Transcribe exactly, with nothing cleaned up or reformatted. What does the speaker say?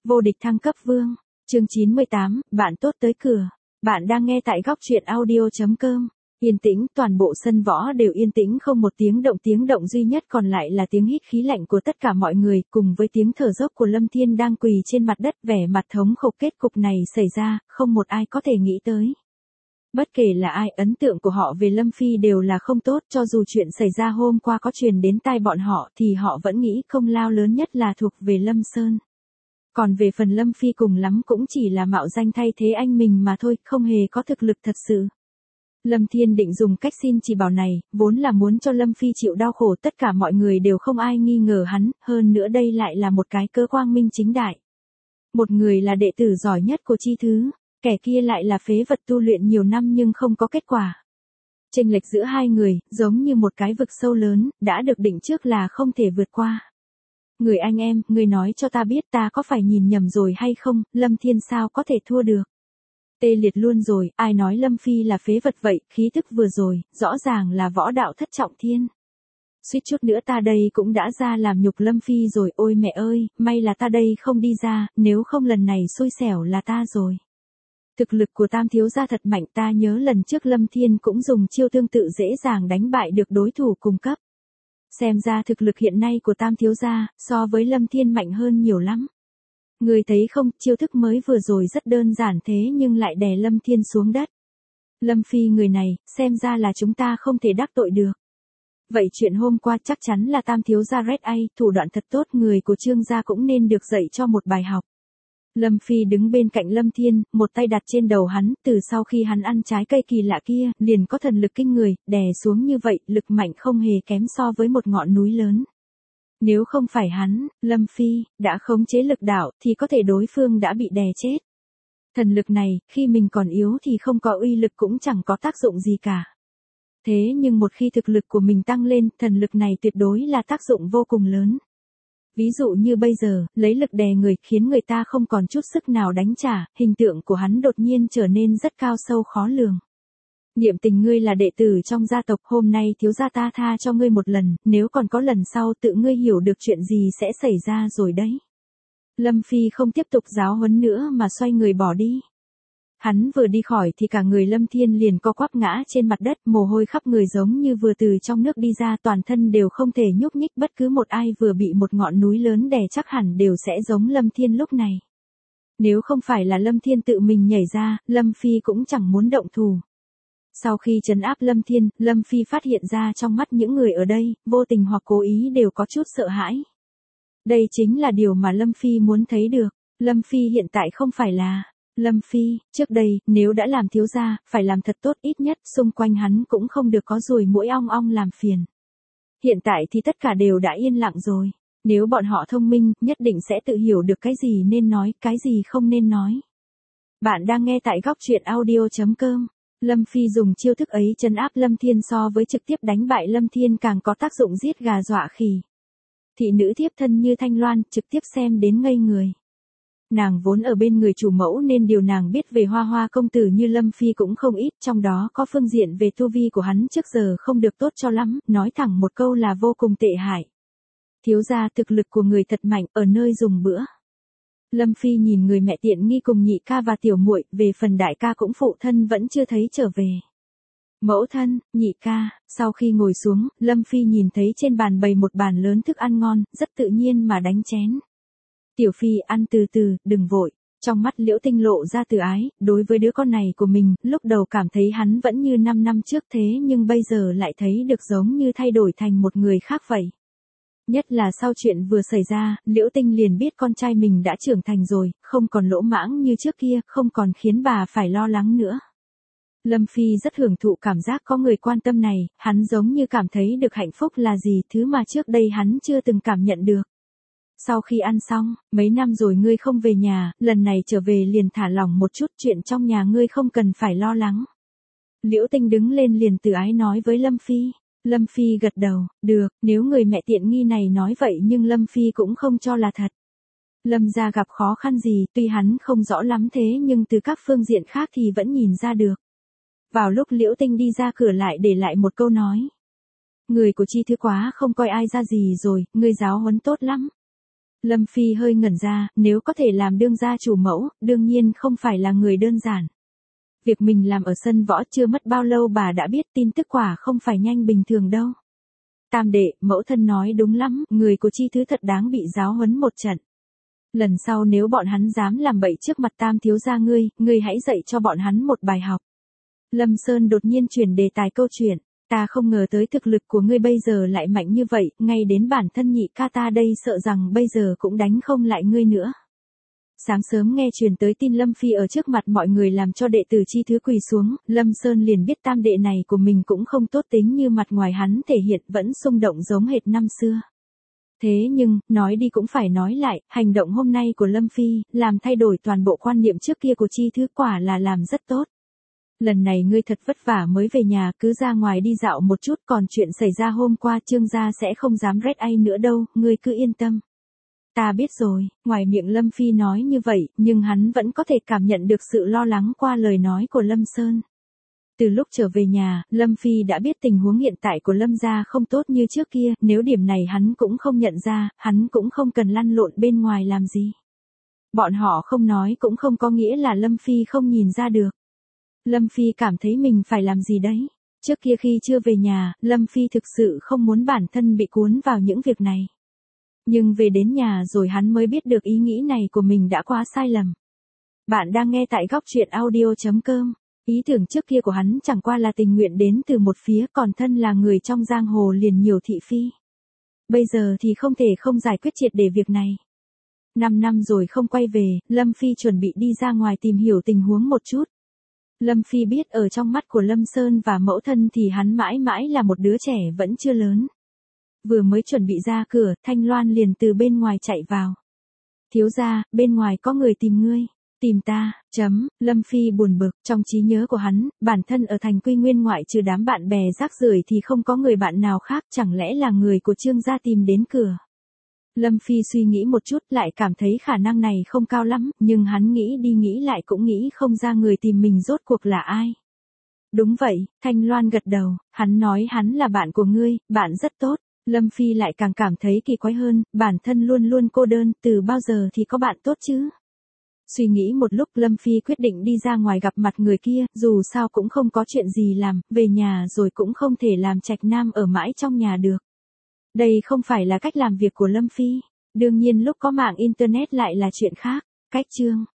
Vô địch thăng cấp vương. Chương chín mươi tám, bạn tốt tới cửa. Bạn đang nghe tại góc truyện audio.com. Yên tĩnh, toàn bộ sân võ đều yên tĩnh, không một tiếng động, tiếng động duy nhất còn lại là tiếng hít khí lạnh của tất cả mọi người, cùng với tiếng thở dốc của Lâm Thiên đang quỳ trên mặt đất, vẻ mặt thống khổ. Kết cục này xảy ra, không một ai có thể nghĩ tới. Bất kể là ai, ấn tượng của họ về Lâm Phi đều là không tốt, cho dù chuyện xảy ra hôm qua có truyền đến tai bọn họ thì họ vẫn nghĩ công lao lớn nhất là thuộc về Lâm Sơn. Còn về phần Lâm Phi cùng lắm cũng chỉ là mạo danh thay thế anh mình mà thôi, không hề có thực lực thật sự. Lâm Thiên định dùng cách xin chỉ bảo này, vốn là muốn cho Lâm Phi chịu đau khổ, tất cả mọi người đều không ai nghi ngờ hắn, hơn nữa đây lại là một cái cơ quang minh chính đại. Một người là đệ tử giỏi nhất của Chi Thứ, kẻ kia lại là phế vật tu luyện nhiều năm nhưng không có kết quả. Chênh lệch giữa hai người, giống như một cái vực sâu lớn, đã được định trước là không thể vượt qua. Người anh em, người nói cho ta biết ta có phải nhìn nhầm rồi hay không, Lâm Thiên sao có thể thua được. Tê liệt luôn rồi, ai nói Lâm Phi là phế vật vậy, khí thức vừa rồi, rõ ràng là võ đạo thất trọng thiên. Suýt chút nữa ta đây cũng đã ra làm nhục Lâm Phi rồi, ôi mẹ ơi, may là ta đây không đi ra, nếu không lần này xui xẻo là ta rồi. Thực lực của Tam thiếu gia thật mạnh, ta nhớ lần trước Lâm Thiên cũng dùng chiêu tương tự dễ dàng đánh bại được đối thủ cùng cấp. Xem ra thực lực hiện nay của Tam thiếu gia, so với Lâm Thiên mạnh hơn nhiều lắm. Người thấy không, chiêu thức mới vừa rồi rất đơn giản thế nhưng lại đè Lâm Thiên xuống đất. Lâm Phi người này, xem ra là chúng ta không thể đắc tội được. Vậy chuyện hôm qua chắc chắn là Tam thiếu gia Red A, thủ đoạn thật tốt, người của Trương gia cũng nên được dạy cho một bài học. Lâm Phi đứng bên cạnh Lâm Thiên, một tay đặt trên đầu hắn, từ sau khi hắn ăn trái cây kỳ lạ kia, liền có thần lực kinh người, đè xuống như vậy, lực mạnh không hề kém so với một ngọn núi lớn. Nếu không phải hắn, Lâm Phi, đã khống chế lực đạo, thì có thể đối phương đã bị đè chết. Thần lực này, khi mình còn yếu thì không có uy lực cũng chẳng có tác dụng gì cả. Thế nhưng một khi thực lực của mình tăng lên, thần lực này tuyệt đối là tác dụng vô cùng lớn. Ví dụ như bây giờ, lấy lực đè người khiến người ta không còn chút sức nào đánh trả, hình tượng của hắn đột nhiên trở nên rất cao sâu khó lường. Niệm Tình, ngươi là đệ tử trong gia tộc, hôm nay thiếu gia ta tha cho ngươi một lần, nếu còn có lần sau tự ngươi hiểu được chuyện gì sẽ xảy ra rồi đấy. Lâm Phi không tiếp tục giáo huấn nữa mà xoay người bỏ đi. Hắn vừa đi khỏi thì cả người Lâm Thiên liền co quắp ngã trên mặt đất, mồ hôi khắp người giống như vừa từ trong nước đi ra, toàn thân đều không thể nhúc nhích, bất cứ một ai vừa bị một ngọn núi lớn đè chắc hẳn đều sẽ giống Lâm Thiên lúc này. Nếu không phải là Lâm Thiên tự mình nhảy ra, Lâm Phi cũng chẳng muốn động thủ. Sau khi trấn áp Lâm Thiên, Lâm Phi phát hiện ra trong mắt những người ở đây, vô tình hoặc cố ý đều có chút sợ hãi. Đây chính là điều mà Lâm Phi muốn thấy được. Lâm Phi hiện tại không phải là Lâm Phi, trước đây, nếu đã làm thiếu gia, phải làm thật tốt, ít nhất xung quanh hắn cũng không được có ruồi muỗi ong ong làm phiền. Hiện tại thì tất cả đều đã yên lặng rồi. Nếu bọn họ thông minh, nhất định sẽ tự hiểu được cái gì nên nói, cái gì không nên nói. Bạn đang nghe tại góc truyện audio.com. Lâm Phi dùng chiêu thức ấy trấn áp Lâm Thiên so với trực tiếp đánh bại Lâm Thiên càng có tác dụng giết gà dọa khỉ. Thị nữ thiếp thân như Thanh Loan, trực tiếp xem đến ngây người. Nàng vốn ở bên người chủ mẫu nên điều nàng biết về Hoa Hoa công tử như Lâm Phi cũng không ít, trong đó có phương diện về tu vi của hắn trước giờ không được tốt cho lắm, nói thẳng một câu là vô cùng tệ hại. Thiếu gia, thực lực của người thật mạnh, ở nơi dùng bữa. Lâm Phi nhìn người mẹ tiện nghi cùng nhị ca và tiểu muội, về phần đại ca cũng phụ thân vẫn chưa thấy trở về. Mẫu thân, nhị ca, sau khi ngồi xuống, Lâm Phi nhìn thấy trên bàn bày một bàn lớn thức ăn ngon, rất tự nhiên mà đánh chén. Tiểu Phi, ăn từ từ, đừng vội. Trong mắt Liễu Tinh lộ ra từ ái, đối với đứa con này của mình, lúc đầu cảm thấy hắn vẫn như năm năm trước thế nhưng bây giờ lại thấy được giống như thay đổi thành một người khác vậy. Nhất là sau chuyện vừa xảy ra, Liễu Tinh liền biết con trai mình đã trưởng thành rồi, không còn lỗ mãng như trước kia, không còn khiến bà phải lo lắng nữa. Lâm Phi rất hưởng thụ cảm giác có người quan tâm này, hắn giống như cảm thấy được hạnh phúc là gì, thứ mà trước đây hắn chưa từng cảm nhận được. Sau khi ăn xong, mấy năm rồi ngươi không về nhà, lần này trở về liền thả lỏng một chút, chuyện trong nhà ngươi không cần phải lo lắng. Liễu Tinh đứng lên liền từ ái nói với Lâm Phi. Lâm Phi gật đầu, được, nếu người mẹ tiện nghi này nói vậy nhưng Lâm Phi cũng không cho là thật. Lâm gia gặp khó khăn gì, tuy hắn không rõ lắm thế nhưng từ các phương diện khác thì vẫn nhìn ra được. Vào lúc Liễu Tinh đi ra cửa lại để lại một câu nói. Người của Chi Thứ quá không coi ai ra gì rồi, ngươi giáo huấn tốt lắm. Lâm Phi hơi ngẩn ra, nếu có thể làm đương gia chủ mẫu, đương nhiên không phải là người đơn giản. Việc mình làm ở sân võ chưa mất bao lâu bà đã biết, tin tức quả không phải nhanh bình thường đâu. Tam đệ, mẫu thân nói đúng lắm, người của Chi Thứ thật đáng bị giáo huấn một trận. Lần sau nếu bọn hắn dám làm bậy trước mặt Tam thiếu gia ngươi, ngươi hãy dạy cho bọn hắn một bài học. Lâm Sơn đột nhiên chuyển đề tài câu chuyện, ta không ngờ tới thực lực của ngươi bây giờ lại mạnh như vậy, ngay đến bản thân nhị ca ta đây sợ rằng bây giờ cũng đánh không lại ngươi nữa. Sáng sớm nghe truyền tới tin Lâm Phi ở trước mặt mọi người làm cho đệ tử Chi Thứ quỳ xuống, Lâm Sơn liền biết tam đệ này của mình cũng không tốt tính như mặt ngoài hắn thể hiện, vẫn xung động giống hệt năm xưa. Thế nhưng, nói đi cũng phải nói lại, hành động hôm nay của Lâm Phi, làm thay đổi toàn bộ quan niệm trước kia của Chi Thứ quả là làm rất tốt. Lần này ngươi thật vất vả mới về nhà, cứ ra ngoài đi dạo một chút, còn chuyện xảy ra hôm qua Trương gia sẽ không dám rét ai nữa đâu, ngươi cứ yên tâm. Ta biết rồi, ngoài miệng Lâm Phi nói như vậy, nhưng hắn vẫn có thể cảm nhận được sự lo lắng qua lời nói của Lâm Sơn. Từ lúc trở về nhà, Lâm Phi đã biết tình huống hiện tại của Lâm gia không tốt như trước kia, nếu điểm này hắn cũng không nhận ra, hắn cũng không cần lăn lộn bên ngoài làm gì. Bọn họ không nói cũng không có nghĩa là Lâm Phi không nhìn ra được. Lâm Phi cảm thấy mình phải làm gì đấy. Trước kia khi chưa về nhà, Lâm Phi thực sự không muốn bản thân bị cuốn vào những việc này. Nhưng về đến nhà rồi hắn mới biết được ý nghĩ này của mình đã quá sai lầm. Bạn đang nghe tại góc truyện audio chấm com. Ý tưởng trước kia của hắn chẳng qua là tình nguyện đến từ một phía, còn thân là người trong giang hồ liền nhiều thị phi. Bây giờ thì không thể không giải quyết triệt để việc này. Năm năm rồi không quay về, Lâm Phi chuẩn bị đi ra ngoài tìm hiểu tình huống một chút. Lâm Phi biết ở trong mắt của Lâm Sơn và mẫu thân thì hắn mãi mãi là một đứa trẻ vẫn chưa lớn. Vừa mới chuẩn bị ra cửa, Thanh Loan liền từ bên ngoài chạy vào. Thiếu gia, bên ngoài có người tìm ngươi. Tìm ta, chấm, Lâm Phi buồn bực, trong trí nhớ của hắn, bản thân ở thành Quy Nguyên ngoại trừ đám bạn bè rác rưởi thì không có người bạn nào khác, chẳng lẽ là người của Trương gia tìm đến cửa. Lâm Phi suy nghĩ một chút lại cảm thấy khả năng này không cao lắm, nhưng hắn nghĩ đi nghĩ lại cũng nghĩ không ra người tìm mình rốt cuộc là ai. Đúng vậy, Thanh Loan gật đầu, hắn nói hắn là bạn của ngươi, bạn rất tốt. Lâm Phi lại càng cảm thấy kỳ quái hơn, bản thân luôn luôn cô đơn, từ bao giờ thì có bạn tốt chứ. Suy nghĩ một lúc Lâm Phi quyết định đi ra ngoài gặp mặt người kia, dù sao cũng không có chuyện gì làm, về nhà rồi cũng không thể làm trạch nam ở mãi trong nhà được. Đây không phải là cách làm việc của Lâm Phi. Đương nhiên lúc có mạng Internet lại là chuyện khác. Cách chương